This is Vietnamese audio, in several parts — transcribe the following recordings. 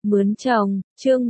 Mướn chồng, chương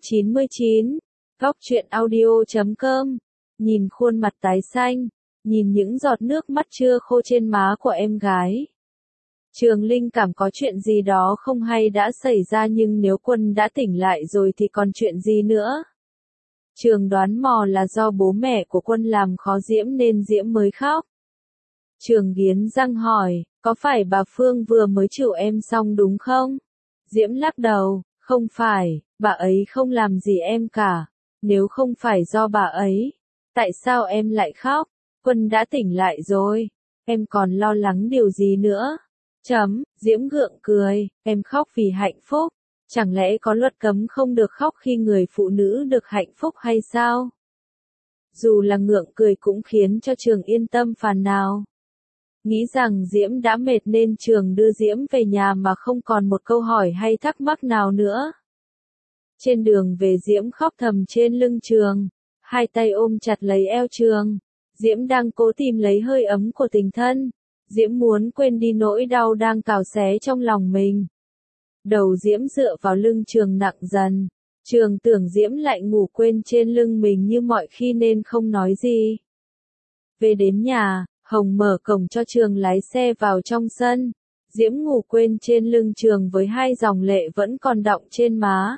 199, góc truyện audio.com, nhìn khuôn mặt tái xanh, nhìn những giọt nước mắt chưa khô trên má của em gái. Trường linh cảm có chuyện gì đó không hay đã xảy ra, nhưng nếu Quân đã tỉnh lại rồi thì còn chuyện gì nữa. Trường đoán mò là do bố mẹ của Quân làm khó Diễm nên Diễm mới khóc. Trường nghiến răng hỏi, có phải bà Phương vừa mới chịu em xong đúng không? Diễm lắc đầu, không phải, bà ấy không làm gì em cả. Nếu không phải do bà ấy, tại sao em lại khóc? Quân đã tỉnh lại rồi, em còn lo lắng điều gì nữa? Diễm gượng cười, em khóc vì hạnh phúc. Chẳng lẽ có luật cấm không được khóc khi người phụ nữ được hạnh phúc hay sao? Dù là ngượng cười cũng khiến cho Trường yên tâm phần nào. Nghĩ rằng Diễm đã mệt nên Trường đưa Diễm về nhà mà không còn một câu hỏi hay thắc mắc nào nữa. Trên đường về Diễm khóc thầm trên lưng Trường, hai tay ôm chặt lấy eo Trường. Diễm đang cố tìm lấy hơi ấm của tình thân. Diễm muốn quên đi nỗi đau đang cào xé trong lòng mình. Đầu Diễm dựa vào lưng Trường nặng dần. Trường tưởng Diễm lại ngủ quên trên lưng mình như mọi khi nên không nói gì. Về đến nhà, Hồng mở cổng cho Trường lái xe vào trong sân. Diễm ngủ quên trên lưng Trường với hai dòng lệ vẫn còn đọng trên má.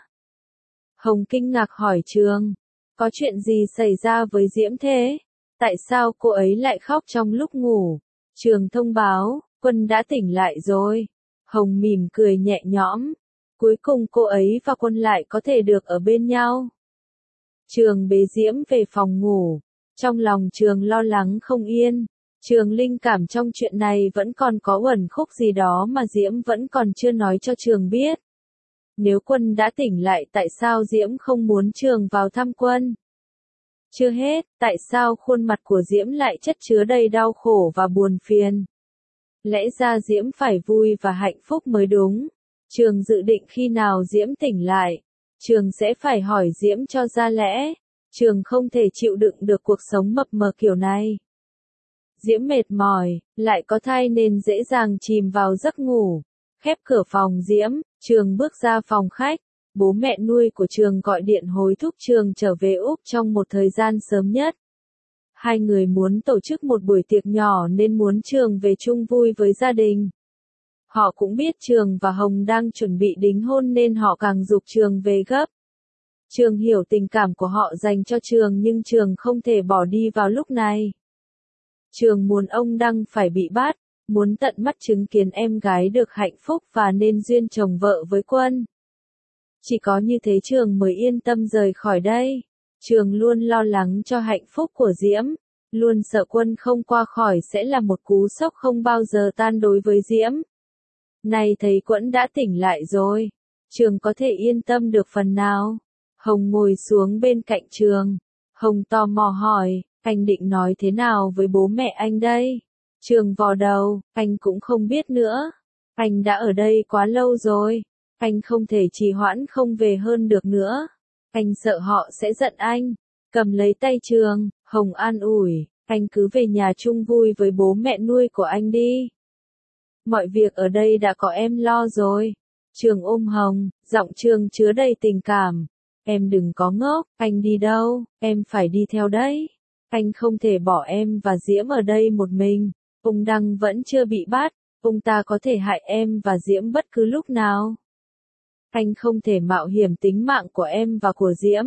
Hồng kinh ngạc hỏi Trường, có chuyện gì xảy ra với Diễm thế? Tại sao cô ấy lại khóc trong lúc ngủ? Trường thông báo, Quân đã tỉnh lại rồi. Hồng mỉm cười nhẹ nhõm. Cuối cùng cô ấy và Quân lại có thể được ở bên nhau. Trường bế Diễm về phòng ngủ. Trong lòng Trường lo lắng không yên. Trường linh cảm trong chuyện này vẫn còn có uẩn khúc gì đó mà Diễm vẫn còn chưa nói cho Trường biết. Nếu Quân đã tỉnh lại tại sao Diễm không muốn Trường vào thăm Quân? Chưa hết, tại sao khuôn mặt của Diễm lại chất chứa đầy đau khổ và buồn phiền? Lẽ ra Diễm phải vui và hạnh phúc mới đúng. Trường dự định khi nào Diễm tỉnh lại, Trường sẽ phải hỏi Diễm cho ra lẽ. Trường không thể chịu đựng được cuộc sống mập mờ kiểu này. Diễm mệt mỏi, lại có thai nên dễ dàng chìm vào giấc ngủ. Khép cửa phòng Diễm, Trường bước ra phòng khách. Bố mẹ nuôi của Trường gọi điện hối thúc Trường trở về Úc trong một thời gian sớm nhất. Hai người muốn tổ chức một buổi tiệc nhỏ nên muốn Trường về chung vui với gia đình. Họ cũng biết Trường và Hồng đang chuẩn bị đính hôn nên họ càng giục Trường về gấp. Trường hiểu tình cảm của họ dành cho Trường nhưng Trường không thể bỏ đi vào lúc này. Trường muốn ông Đăng phải bị bắt, muốn tận mắt chứng kiến em gái được hạnh phúc và nên duyên chồng vợ với Quân. Chỉ có như thế Trường mới yên tâm rời khỏi đây. Trường luôn lo lắng cho hạnh phúc của Diễm, luôn sợ Quân không qua khỏi sẽ là một cú sốc không bao giờ tan đối với Diễm. Nay thấy Quân đã tỉnh lại rồi, Trường có thể yên tâm được phần nào. Hồng ngồi xuống bên cạnh Trường. Hồng tò mò hỏi, anh định nói thế nào với bố mẹ anh đây? Trường vò đầu, anh cũng không biết nữa. Anh đã ở đây quá lâu rồi. Anh không thể trì hoãn không về hơn được nữa. Anh sợ họ sẽ giận anh. Cầm lấy tay Trường, Hồng an ủi, anh cứ về nhà chung vui với bố mẹ nuôi của anh đi. Mọi việc ở đây đã có em lo rồi. Trường ôm Hồng, giọng Trường chứa đầy tình cảm. Em đừng có ngốc, anh đi đâu, em phải đi theo đấy. Anh không thể bỏ em và Diễm ở đây một mình. Ông Đăng vẫn chưa bị bắt, ông ta có thể hại em và Diễm bất cứ lúc nào. Anh không thể mạo hiểm tính mạng của em và của Diễm.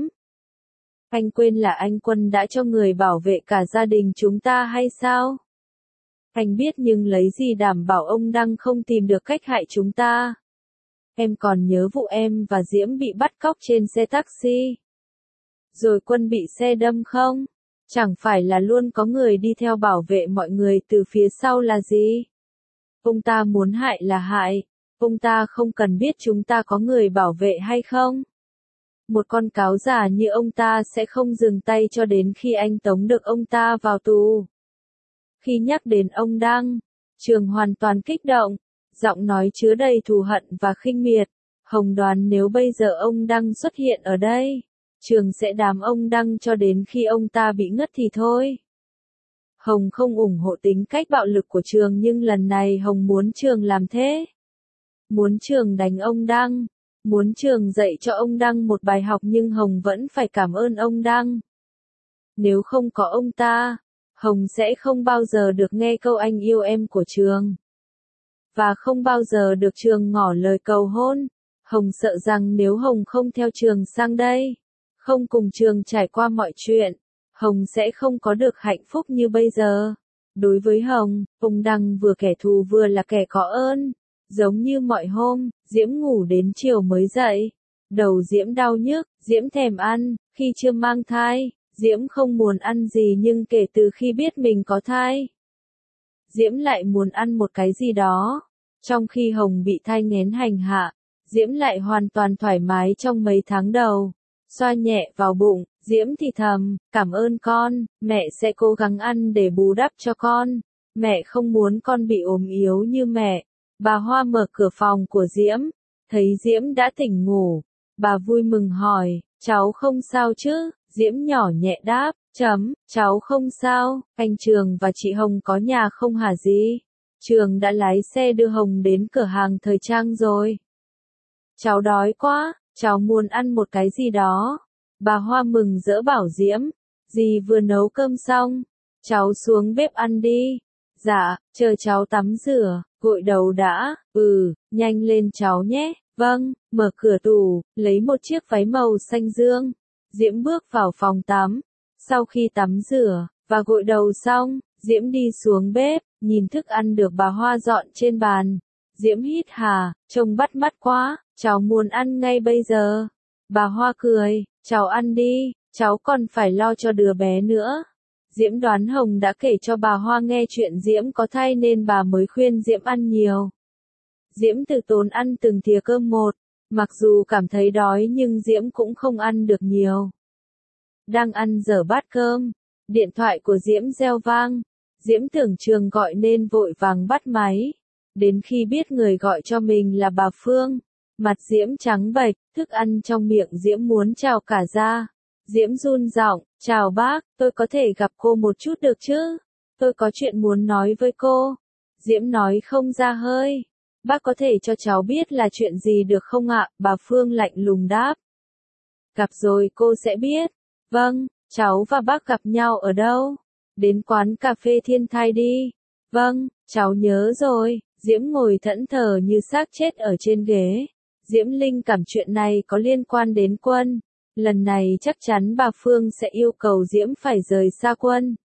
Anh quên là anh Quân đã cho người bảo vệ cả gia đình chúng ta hay sao? Anh biết nhưng lấy gì đảm bảo ông Đăng không tìm được cách hại chúng ta? Em còn nhớ vụ em và Diễm bị bắt cóc trên xe taxi. Rồi Quân bị xe đâm không? Chẳng phải là luôn có người đi theo bảo vệ mọi người từ phía sau là gì? Ông ta muốn hại là hại. Ông ta không cần biết chúng ta có người bảo vệ hay không. Một con cáo già như ông ta sẽ không dừng tay cho đến khi anh tống được ông ta vào tù. Khi nhắc đến ông Đăng, Trường hoàn toàn kích động, giọng nói chứa đầy thù hận và khinh miệt. Hồng đoán nếu bây giờ ông Đăng xuất hiện ở đây, Trường sẽ đám ông Đăng cho đến khi ông ta bị ngất thì thôi. Hồng không ủng hộ tính cách bạo lực của Trường nhưng lần này Hồng muốn Trường làm thế. Muốn Trường đánh ông Đăng. Muốn trường dạy cho ông Đăng một bài học nhưng Hồng vẫn phải cảm ơn ông Đăng. Nếu không có ông ta, Hồng sẽ không bao giờ được nghe câu anh yêu em của trường. Và không bao giờ được trường ngỏ lời cầu hôn. Hồng sợ rằng nếu Hồng không theo trường sang đây, không cùng trường trải qua mọi chuyện, Hồng sẽ không có được hạnh phúc như bây giờ. Đối với Hồng, ông Đăng vừa kẻ thù vừa là kẻ có ơn. Giống như mọi hôm, Diễm ngủ đến chiều mới dậy. Đầu Diễm đau nhức, Diễm thèm ăn, khi chưa mang thai, Diễm không muốn ăn gì nhưng kể từ khi biết mình có thai, Diễm lại muốn ăn một cái gì đó. Trong khi Hồng bị thai nghén hành hạ, Diễm lại hoàn toàn thoải mái trong mấy tháng đầu. Xoa nhẹ vào bụng, Diễm thì thầm, cảm ơn con, mẹ sẽ cố gắng ăn để bù đắp cho con. Mẹ không muốn con bị ốm yếu như mẹ. Bà Hoa mở cửa phòng của Diễm, thấy Diễm đã tỉnh ngủ. Bà vui mừng hỏi, cháu không sao chứ? Diễm nhỏ nhẹ đáp, cháu không sao, anh Trường và chị Hồng có nhà không hả gì? Trường đã lái xe đưa Hồng đến cửa hàng thời trang rồi. Cháu đói quá, cháu muốn ăn một cái gì đó. Bà Hoa mừng rỡ bảo Diễm, dì vừa nấu cơm xong, cháu xuống bếp ăn đi. Dạ, chờ cháu tắm rửa, gội đầu đã, nhanh lên cháu nhé. Vâng, mở cửa tủ, lấy một chiếc váy màu xanh dương. Diễm bước vào phòng tắm. Sau khi tắm rửa và gội đầu xong, Diễm đi xuống bếp, nhìn thức ăn được bà Hoa dọn trên bàn. Diễm hít hà, trông bắt mắt quá, cháu muốn ăn ngay bây giờ. Bà Hoa cười, cháu ăn đi, cháu còn phải lo cho đứa bé nữa. Diễm đoán Hồng đã kể cho bà Hoa nghe chuyện Diễm có thai nên bà mới khuyên Diễm ăn nhiều. Diễm từ tốn ăn từng thìa cơm một, mặc dù cảm thấy đói nhưng Diễm cũng không ăn được nhiều. Đang ăn dở bát cơm, điện thoại của Diễm reo vang. Diễm tưởng trường gọi nên vội vàng bắt máy. Đến khi biết người gọi cho mình là bà Phương, mặt Diễm trắng bệch, thức ăn trong miệng Diễm muốn trào cả ra. Diễm run giọng, chào bác, tôi có thể gặp cô một chút được chứ? Tôi có chuyện muốn nói với cô. Diễm nói không ra hơi. Bác có thể cho cháu biết là chuyện gì được không ạ? Bà Phương lạnh lùng đáp. Gặp rồi cô sẽ biết. Vâng, cháu và bác gặp nhau ở đâu? Đến quán cà phê Thiên Thai đi. Vâng, cháu nhớ rồi. Diễm ngồi thẫn thờ như xác chết ở trên ghế. Diễm linh cảm chuyện này có liên quan đến Quân. Lần này chắc chắn bà Phương sẽ yêu cầu Diễm phải rời xa Quân.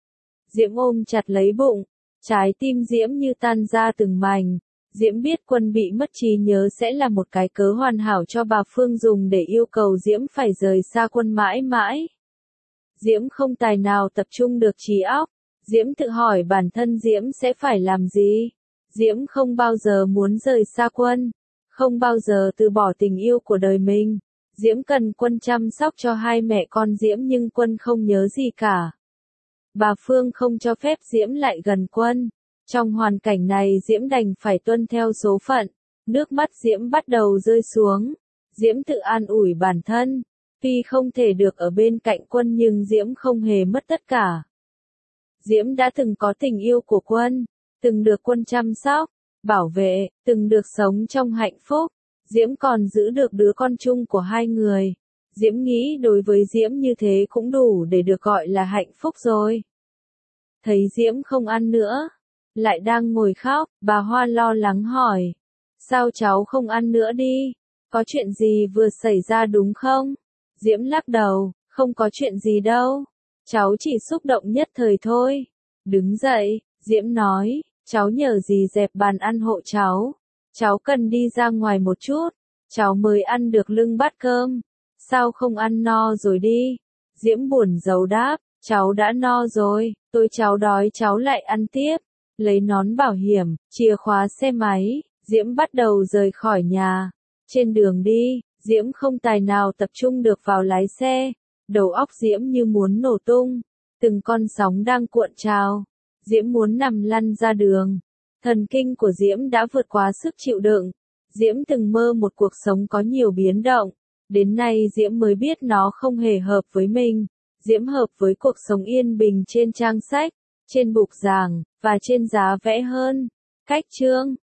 Diễm ôm chặt lấy bụng. Trái tim Diễm như tan ra từng mảnh. Diễm biết Quân bị mất trí nhớ sẽ là một cái cớ hoàn hảo cho bà Phương dùng để yêu cầu Diễm phải rời xa Quân mãi mãi. Diễm không tài nào tập trung được trí óc. Diễm tự hỏi bản thân Diễm sẽ phải làm gì. Diễm không bao giờ muốn rời xa Quân. Không bao giờ từ bỏ tình yêu của đời mình. Diễm cần Quân chăm sóc cho hai mẹ con Diễm nhưng Quân không nhớ gì cả. Bà Phương không cho phép Diễm lại gần Quân. Trong hoàn cảnh này Diễm đành phải tuân theo số phận. Nước mắt Diễm bắt đầu rơi xuống. Diễm tự an ủi bản thân. Tuy không thể được ở bên cạnh Quân nhưng Diễm không hề mất tất cả. Diễm đã từng có tình yêu của Quân. Từng được Quân chăm sóc, bảo vệ, từng được sống trong hạnh phúc. Diễm còn giữ được đứa con chung của hai người. Diễm nghĩ đối với Diễm như thế cũng đủ để được gọi là hạnh phúc rồi. Thấy Diễm không ăn nữa, lại đang ngồi khóc, bà Hoa lo lắng hỏi. Sao cháu không ăn nữa đi? Có chuyện gì vừa xảy ra đúng không? Diễm lắc đầu, không có chuyện gì đâu. Cháu chỉ xúc động nhất thời thôi. Đứng dậy, Diễm nói, cháu nhờ dì dẹp bàn ăn hộ cháu. Cháu cần đi ra ngoài một chút. Cháu mới ăn được lưng bát cơm. Sao không ăn no rồi đi? Diễm buồn rầu đáp, cháu đã no rồi, cháu đói cháu lại ăn tiếp. Lấy nón bảo hiểm, chìa khóa xe máy, Diễm bắt đầu rời khỏi nhà. Trên đường đi, Diễm không tài nào tập trung được vào lái xe. Đầu óc Diễm như muốn nổ tung. Từng con sóng đang cuộn trào. Diễm muốn nằm lăn ra đường. Thần kinh của Diễm đã vượt quá sức chịu đựng. Diễm từng mơ một cuộc sống có nhiều biến động. Đến nay Diễm mới biết nó không hề hợp với mình. Diễm hợp với cuộc sống yên bình trên trang sách, trên bục giảng, và trên giá vẽ hơn. Cách chương